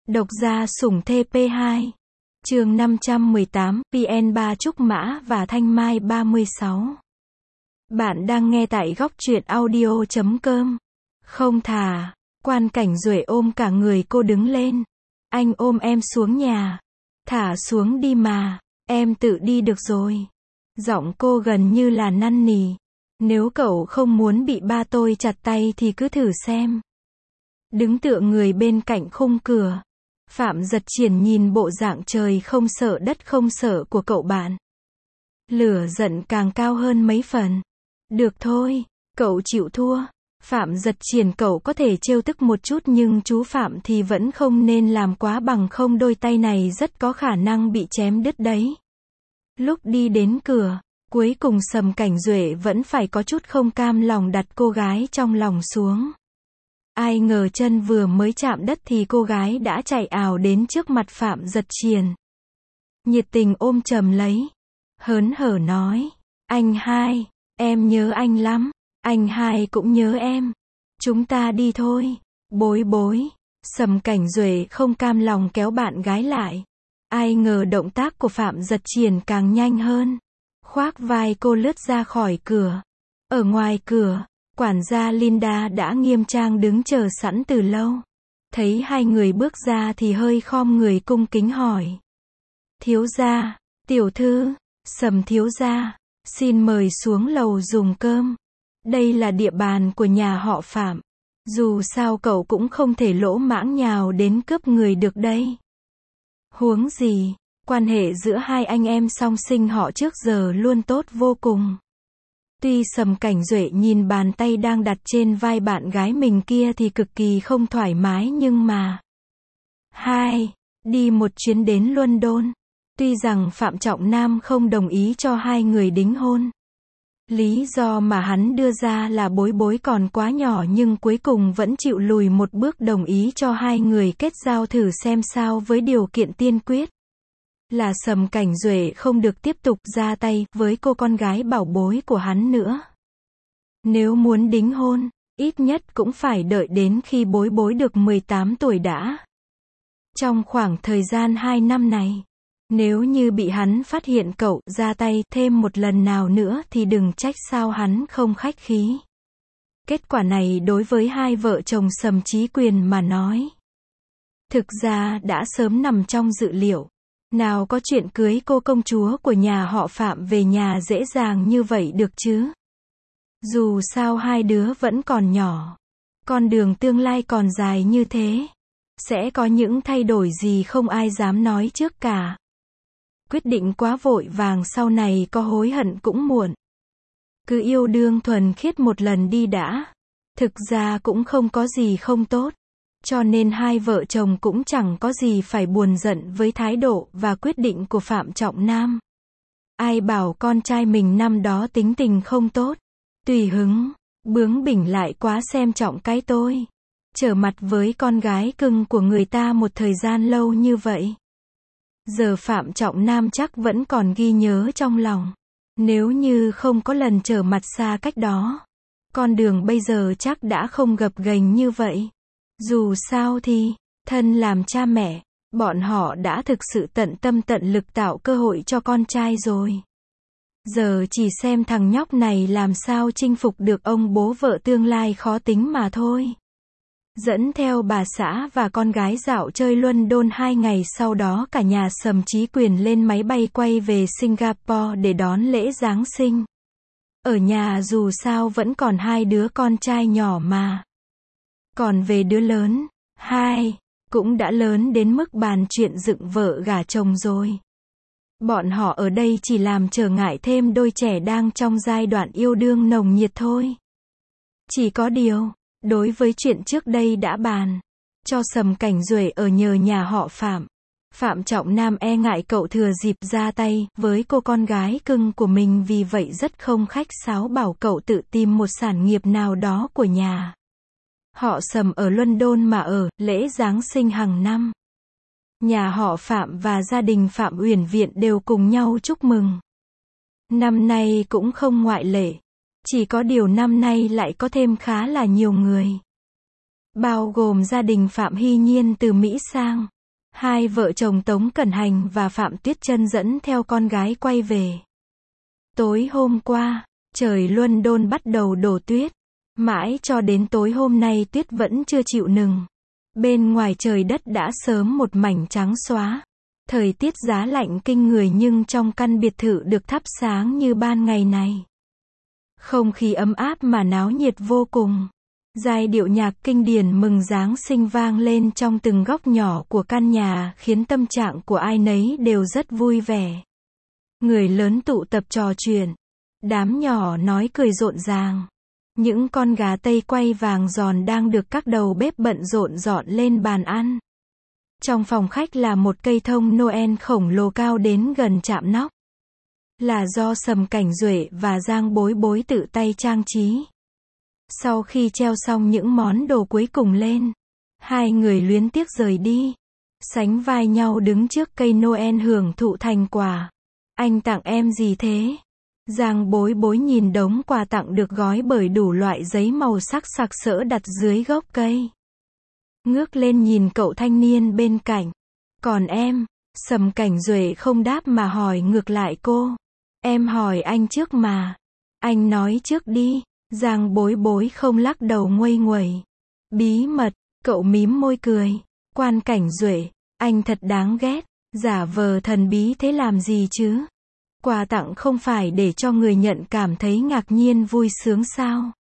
Độc gia sủng TP2. Chương 518, VN3 Trúc Mã và Thanh Mai 36. Bạn đang nghe tại góc truyện audio.com. Không thà, Quan Cảnh Duệ ôm cả người cô đứng lên. Anh ôm em xuống nhà. Thả xuống đi mà, em tự đi được rồi. Giọng cô gần như là năn nỉ. Nếu cậu không muốn bị ba tôi chặt tay thì cứ thử xem. Đứng tựa người bên cạnh khung cửa, Phạm Giật Triển nhìn bộ dạng trời không sợ đất không sợ của cậu bạn. Lửa giận càng cao hơn mấy phần. Được thôi, cậu chịu thua. Phạm Giật Triển cậu có thể trêu tức một chút nhưng chú Phạm thì vẫn không nên làm quá, bằng không đôi tay này rất có khả năng bị chém đứt đấy. Lúc đi đến cửa, cuối cùng Sầm Cảnh Duệ vẫn phải có chút không cam lòng đặt cô gái trong lòng xuống. Ai ngờ chân vừa mới chạm đất thì cô gái đã chạy ào đến trước mặt Phạm Giật Triển. Nhiệt tình ôm chầm lấy. Hớn hở nói. Anh hai, em nhớ anh lắm. Anh hai cũng nhớ em. Chúng ta đi thôi. Bối bối. Sầm Cảnh Duệ không cam lòng kéo bạn gái lại. Ai ngờ động tác của Phạm Giật Triển càng nhanh hơn. Khoác vai cô lướt ra khỏi cửa. Ở ngoài cửa, quản gia Linda đã nghiêm trang đứng chờ sẵn từ lâu. Thấy hai người bước ra thì hơi khom người cung kính hỏi. Thiếu gia, tiểu thư, Sầm thiếu gia, xin mời xuống lầu dùng cơm. Đây là địa bàn của nhà họ Phạm. Dù sao cậu cũng không thể lỗ mãng nhào đến cướp người được đây. Huống gì, quan hệ giữa hai anh em song sinh họ trước giờ luôn tốt vô cùng. Tuy Sầm Cảnh Duệ nhìn bàn tay đang đặt trên vai bạn gái mình kia thì cực kỳ không thoải mái, nhưng mà đi một chuyến đến London. Tuy rằng Phạm Trọng Nam không đồng ý cho hai người đính hôn. Lý do mà hắn đưa ra là bối bối còn quá nhỏ, nhưng cuối cùng vẫn chịu lùi một bước đồng ý cho hai người kết giao thử xem sao, với điều kiện tiên quyết là Sầm Cảnh Duệ không được tiếp tục ra tay với cô con gái bảo bối của hắn nữa. Nếu muốn đính hôn, ít nhất cũng phải đợi đến khi bối bối được 18 tuổi đã. Trong khoảng thời gian 2 năm này, nếu như bị hắn phát hiện cậu ra tay thêm một lần nào nữa thì đừng trách sao hắn không khách khí. Kết quả này đối với hai vợ chồng Sầm Chí Quyền mà nói, thực ra đã sớm nằm trong dự liệu. Nào có chuyện cưới cô công chúa của nhà họ Phạm về nhà dễ dàng như vậy được chứ. Dù sao hai đứa vẫn còn nhỏ. Con đường tương lai còn dài như thế. Sẽ có những thay đổi gì không ai dám nói trước cả. Quyết định quá vội vàng sau này có hối hận cũng muộn. Cứ yêu đương thuần khiết một lần đi đã. Thực ra cũng không có gì không tốt. Cho nên hai vợ chồng cũng chẳng có gì phải buồn giận với thái độ và quyết định của Phạm Trọng Nam. Ai bảo con trai mình năm đó tính tình không tốt, tùy hứng, bướng bỉnh lại quá xem trọng cái tôi. Trở mặt với con gái cưng của người ta một thời gian lâu như vậy. Giờ Phạm Trọng Nam chắc vẫn còn ghi nhớ trong lòng. Nếu như không có lần trở mặt xa cách đó, con đường bây giờ chắc đã không gập ghềnh như vậy. Dù sao thì, thân làm cha mẹ, bọn họ đã thực sự tận tâm tận lực tạo cơ hội cho con trai rồi. Giờ chỉ xem thằng nhóc này làm sao chinh phục được ông bố vợ tương lai khó tính mà thôi. Dẫn theo bà xã và con gái dạo chơi London 2 ngày, sau đó cả nhà Sầm Chí Quyền lên máy bay quay về Singapore để đón lễ Giáng sinh. Ở nhà dù sao vẫn còn hai đứa con trai nhỏ mà. Còn về đứa lớn, cũng đã lớn đến mức bàn chuyện dựng vợ gả chồng rồi. Bọn họ ở đây chỉ làm trở ngại thêm đôi trẻ đang trong giai đoạn yêu đương nồng nhiệt thôi. Chỉ có điều, đối với chuyện trước đây đã bàn, cho Sầm Cảnh Duệ ở nhờ nhà họ Phạm, Phạm Trọng Nam e ngại cậu thừa dịp ra tay với cô con gái cưng của mình, vì vậy rất không khách sáo bảo cậu tự tìm một sản nghiệp nào đó của nhà họ Sầm ở London mà ở lễ Giáng sinh hàng năm. Nhà họ Phạm và gia đình Phạm Uyển Viện đều cùng nhau chúc mừng. Năm nay cũng không ngoại lệ. Chỉ có điều năm nay lại có thêm khá là nhiều người. Bao gồm gia đình Phạm Hy Nhiên từ Mỹ sang. Hai vợ chồng Tống Cẩn Hành và Phạm Tuyết Chân dẫn theo con gái quay về. Tối hôm qua, trời London bắt đầu đổ tuyết. Mãi cho đến tối hôm nay tuyết vẫn chưa chịu ngừng. Bên ngoài trời đất đã sớm một mảnh trắng xóa. Thời tiết giá lạnh kinh người nhưng trong căn biệt thự được thắp sáng như ban ngày này. Không khí ấm áp mà náo nhiệt vô cùng. Giai điệu nhạc kinh điển mừng Giáng sinh vang lên trong từng góc nhỏ của căn nhà khiến tâm trạng của ai nấy đều rất vui vẻ. Người lớn tụ tập trò chuyện. Đám nhỏ nói cười rộn ràng. Những con gà Tây quay vàng giòn đang được các đầu bếp bận rộn dọn lên bàn ăn. Trong phòng khách là một cây thông Noel khổng lồ cao đến gần chạm nóc. Là do Sầm Cảnh Duệ và Giang Bối Bối tự tay trang trí. Sau khi treo xong những món đồ cuối cùng lên, hai người luyến tiếc rời đi. Sánh vai nhau đứng trước cây Noel hưởng thụ thành quả. Anh tặng em gì thế? Giang Bối Bối nhìn đống quà tặng được gói bởi đủ loại giấy màu sắc sặc sỡ đặt dưới gốc cây. Ngước lên nhìn cậu thanh niên bên cạnh. Còn em? Sầm Cảnh Duệ không đáp mà hỏi ngược lại cô. Em hỏi anh trước mà. Anh nói trước đi. Giang Bối Bối không lắc đầu nguây nguẩy. Bí mật, cậu mím môi cười. Quan Cảnh Duệ, anh thật đáng ghét. Giả vờ thần bí thế làm gì chứ? Quà tặng không phải để cho người nhận cảm thấy ngạc nhiên vui sướng sao?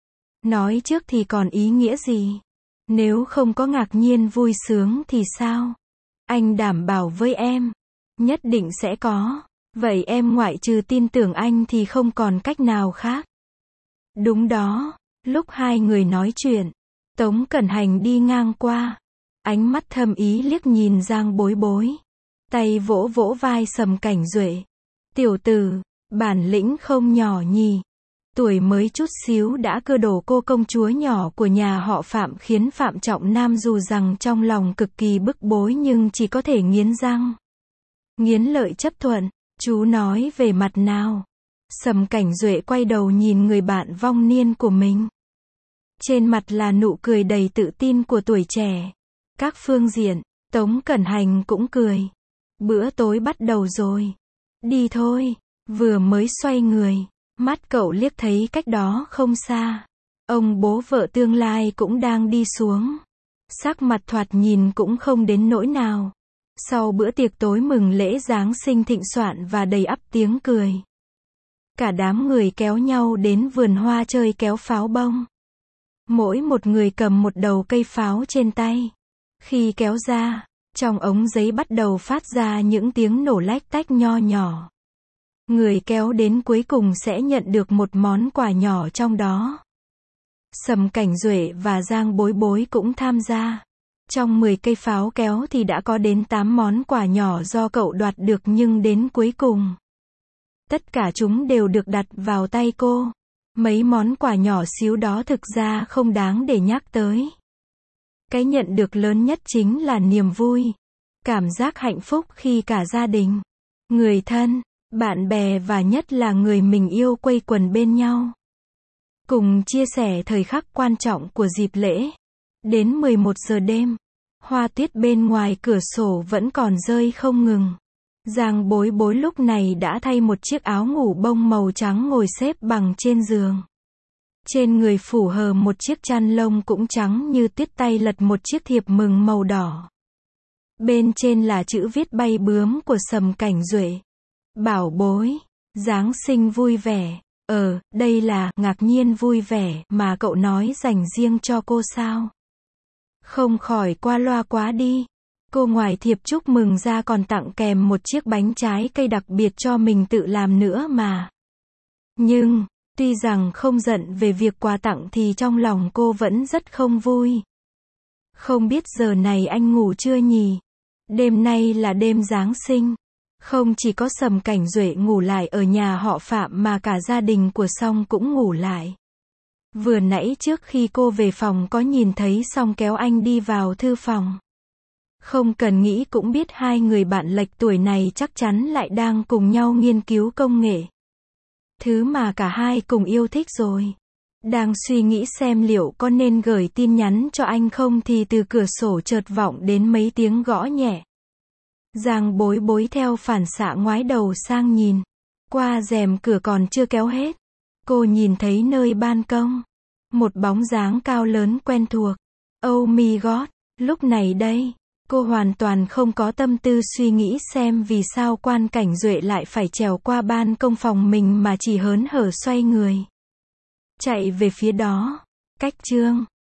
Nói trước thì còn ý nghĩa gì? Nếu không có ngạc nhiên vui sướng thì sao? Anh đảm bảo với em, nhất định sẽ có. Vậy em ngoại trừ tin tưởng anh thì không còn cách nào khác. Đúng đó, lúc hai người nói chuyện, Tống Cẩn Hành đi ngang qua. Ánh mắt thâm ý liếc nhìn Giang Bối Bối. Tay vỗ vỗ vai Sầm Cảnh Duệ. Tiểu tử, bản lĩnh không nhỏ nhỉ. Tuổi mới chút xíu đã cưa đổ cô công chúa nhỏ của nhà họ Phạm khiến Phạm Trọng Nam dù rằng trong lòng cực kỳ bức bối nhưng chỉ có thể nghiến răng. Nghiến lợi chấp thuận, chú nói về mặt nào. Sầm Cảnh Duệ quay đầu nhìn người bạn vong niên của mình. Trên mặt là nụ cười đầy tự tin của tuổi trẻ. Các phương diện, Tống Cẩn Hành cũng cười. Bữa tối bắt đầu rồi. Đi thôi. Vừa mới xoay người, mắt cậu liếc thấy cách đó không xa. Ông bố vợ tương lai cũng đang đi xuống. Sắc mặt thoạt nhìn cũng không đến nỗi nào. Sau bữa tiệc tối mừng lễ Giáng sinh thịnh soạn và đầy ắp tiếng cười. Cả đám người kéo nhau đến vườn hoa chơi kéo pháo bông. Mỗi một người cầm một đầu cây pháo trên tay. Khi kéo ra, trong ống giấy bắt đầu phát ra những tiếng nổ lách tách nho nhỏ. Người kéo đến cuối cùng sẽ nhận được một món quà nhỏ trong đó. Sầm Cảnh Duệ và Giang Bối Bối cũng tham gia. Trong 10 cây pháo kéo thì đã có đến 8 món quà nhỏ do cậu đoạt được nhưng đến cuối cùng, tất cả chúng đều được đặt vào tay cô. Mấy món quà nhỏ xíu đó thực ra không đáng để nhắc tới. Cái nhận được lớn nhất chính là niềm vui. Cảm giác hạnh phúc khi cả gia đình, người thân, bạn bè và nhất là người mình yêu quây quần bên nhau. Cùng chia sẻ thời khắc quan trọng của dịp lễ. Đến 11 giờ đêm, hoa tuyết bên ngoài cửa sổ vẫn còn rơi không ngừng. Giang Bối Bối lúc này đã thay một chiếc áo ngủ bông màu trắng ngồi xếp bằng trên giường. Trên người phủ hờ một chiếc chăn lông cũng trắng như tuyết, tay lật một chiếc thiệp mừng màu đỏ. Bên trên là chữ viết bay bướm của Sầm Cảnh Duệ. Bảo bối, Giáng sinh vui vẻ. Đây là ngạc nhiên vui vẻ mà cậu nói dành riêng cho cô sao? Không khỏi qua loa quá đi. Cô ngoài thiệp chúc mừng ra còn tặng kèm một chiếc bánh trái cây đặc biệt cho mình tự làm nữa mà. Nhưng, tuy rằng không giận về việc quà tặng thì trong lòng cô vẫn rất không vui. Không biết giờ này anh ngủ chưa nhỉ? Đêm nay là đêm Giáng sinh. Không chỉ có Sầm Cảnh Duệ ngủ lại ở nhà họ Phạm mà cả gia đình của Song cũng ngủ lại. Vừa nãy trước khi cô về phòng có nhìn thấy Song kéo anh đi vào thư phòng. Không cần nghĩ cũng biết hai người bạn lệch tuổi này chắc chắn lại đang cùng nhau nghiên cứu công nghệ. Thứ mà cả hai cùng yêu thích rồi. Đang suy nghĩ xem liệu có nên gửi tin nhắn cho anh không thì từ cửa sổ chợt vọng đến mấy tiếng gõ nhẹ. Giang Bối Bối theo phản xạ ngoái đầu sang nhìn. Qua rèm cửa còn chưa kéo hết. Cô nhìn thấy nơi ban công. Một bóng dáng cao lớn quen thuộc. Oh my god, lúc này đây, cô hoàn toàn không có tâm tư suy nghĩ xem vì sao Quan Cảnh Duệ lại phải trèo qua ban công phòng mình mà chỉ hớn hở xoay người. Chạy về phía đó. Cách chương